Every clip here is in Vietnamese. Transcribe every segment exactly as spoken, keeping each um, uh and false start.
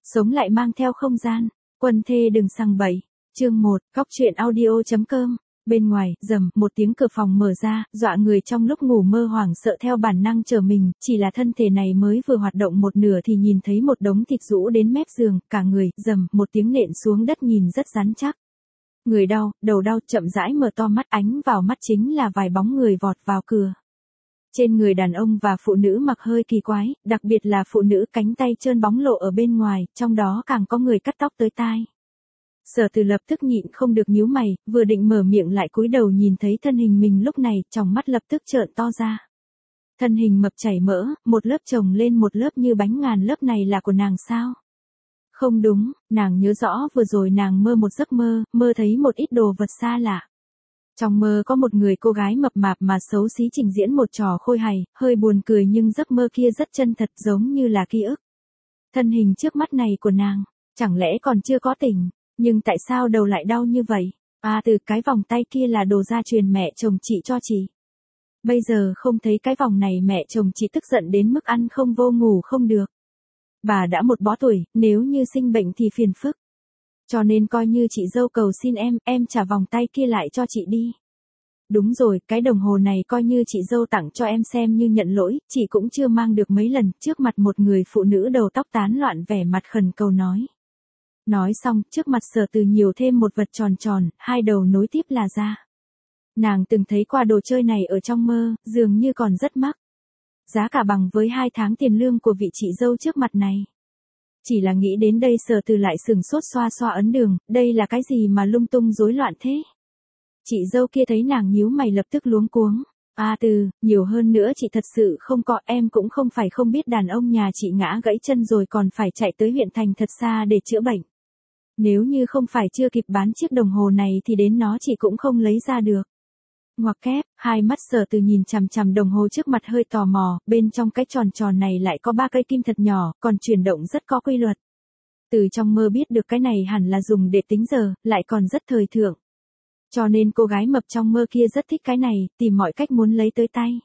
Sống lại mang theo không gian. Quân thê đừng sằng bậy. Chương một, Góc truyện audio.com. Bên ngoài, rầm, một tiếng cửa phòng mở ra, dọa người trong lúc ngủ mơ hoảng sợ theo bản năng trở mình, chỉ là thân thể này mới vừa hoạt động một nửa thì nhìn thấy một đống thịt rũ đến mép giường, cả người, rầm, một tiếng nện xuống đất nhìn rất rắn chắc. Người đau, đầu đau, chậm rãi mở to mắt, ánh vào mắt chính là vài bóng người vọt vào cửa. Trên người đàn ông và phụ nữ mặc hơi kỳ quái, đặc biệt là phụ nữ cánh tay trơn bóng lộ ở bên ngoài, trong đó càng có người cắt tóc tới tai. Sở Từ lập tức nhịn không được nhíu mày, vừa định mở miệng lại cúi đầu nhìn thấy thân hình mình lúc này, tròng mắt lập tức trợn to ra. Thân hình mập chảy mỡ, một lớp chồng lên một lớp như bánh ngàn, lớp này là của nàng sao? Không đúng, nàng nhớ rõ vừa rồi nàng mơ một giấc mơ, mơ thấy một ít đồ vật xa lạ. Trong mơ có một người cô gái mập mạp mà xấu xí trình diễn một trò khôi hài, hơi buồn cười nhưng giấc mơ kia rất chân thật giống như là ký ức. Thân hình trước mắt này của nàng, chẳng lẽ còn chưa có tỉnh, nhưng tại sao đầu lại đau như vậy? À, từ cái vòng tay kia là đồ gia truyền mẹ chồng chị cho chị. Bây giờ không thấy cái vòng này mẹ chồng chị tức giận đến mức ăn không vô ngủ không được. Bà đã một bó tuổi, nếu như sinh bệnh thì phiền phức. Cho nên coi như chị dâu cầu xin em, em trả vòng tay kia lại cho chị đi. Đúng rồi, cái đồng hồ này coi như chị dâu tặng cho em xem như nhận lỗi, chị cũng chưa mang được mấy lần. Trước mặt một người phụ nữ đầu tóc tán loạn vẻ mặt khẩn cầu nói. Nói xong, trước mặt Sở Từ nhiều thêm một vật tròn tròn, hai đầu nối tiếp là da. Nàng từng thấy qua đồ chơi này ở trong mơ, dường như còn rất mắc. Giá cả bằng với hai tháng tiền lương của vị chị dâu trước mặt này. Chỉ là nghĩ đến đây Sở Từ lại sừng sốt xoa xoa ấn đường, đây là cái gì mà lung tung rối loạn thế? Chị dâu kia thấy nàng nhíu mày lập tức luống cuống. À Từ, nhiều hơn nữa chị thật sự không có, em cũng không phải không biết đàn ông nhà chị ngã gãy chân rồi còn phải chạy tới huyện thành thật xa để chữa bệnh. Nếu như không phải chưa kịp bán chiếc đồng hồ này thì đến nó chị cũng không lấy ra được. Ngoặc kép, hai mắt Sở Từ nhìn chằm chằm đồng hồ trước mặt hơi tò mò, bên trong cái tròn tròn này lại có ba cây kim thật nhỏ, còn chuyển động rất có quy luật. Từ trong mơ biết được cái này hẳn là dùng để tính giờ, lại còn rất thời thượng. Cho nên cô gái mập trong mơ kia rất thích cái này, tìm mọi cách muốn lấy tới tay.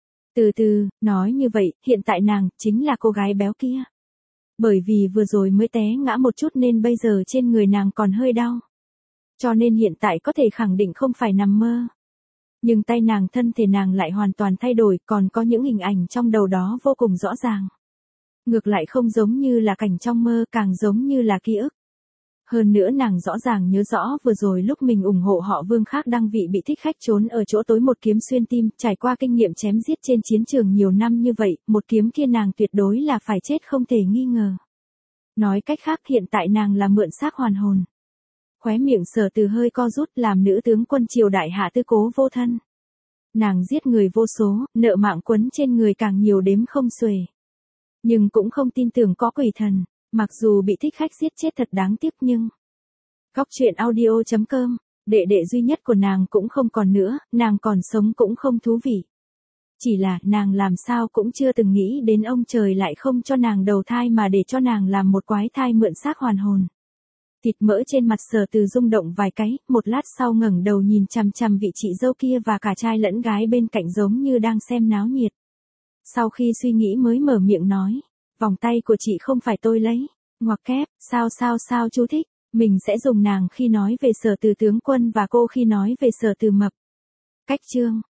Từ từ, nói như vậy, hiện tại nàng, chính là cô gái béo kia. Bởi vì vừa rồi mới té ngã một chút nên bây giờ trên người nàng còn hơi đau. Cho nên hiện tại có thể khẳng định không phải nằm mơ. Nhưng tay nàng thân thể nàng lại hoàn toàn thay đổi, còn có những hình ảnh trong đầu đó vô cùng rõ ràng. Ngược lại không giống như là cảnh trong mơ, càng giống như là ký ức. Hơn nữa nàng rõ ràng nhớ rõ vừa rồi lúc mình ủng hộ họ Vương khác đăng vị bị thích khách trốn ở chỗ tối một kiếm xuyên tim, trải qua kinh nghiệm chém giết trên chiến trường nhiều năm như vậy, một kiếm kia nàng tuyệt đối là phải chết không thể nghi ngờ. Nói cách khác hiện tại nàng là mượn xác hoàn hồn. Khóe miệng Sở Từ hơi co rút, làm nữ tướng quân triều đại hạ tư cố vô thân. Nàng giết người vô số, nợ mạng quấn trên người càng nhiều đếm không xuể. Nhưng cũng không tin tưởng có quỷ thần, mặc dù bị thích khách giết chết thật đáng tiếc nhưng... Góc truyện audio.com, đệ đệ duy nhất của nàng cũng không còn nữa, nàng còn sống cũng không thú vị. Chỉ là nàng làm sao cũng chưa từng nghĩ đến ông trời lại không cho nàng đầu thai mà để cho nàng làm một quái thai mượn xác hoàn hồn. Thịt mỡ trên mặt Sở Từ rung động vài cái, một lát sau ngẩng đầu nhìn chằm chằm vị chị dâu kia và cả trai lẫn gái bên cạnh giống như đang xem náo nhiệt. Sau khi suy nghĩ mới mở miệng nói, vòng tay của chị không phải tôi lấy. Ngoặc kép, sao sao sao chú thích, mình sẽ dùng nàng khi nói về Sở Từ tướng quân và cô khi nói về Sở Từ mập. Cách chương,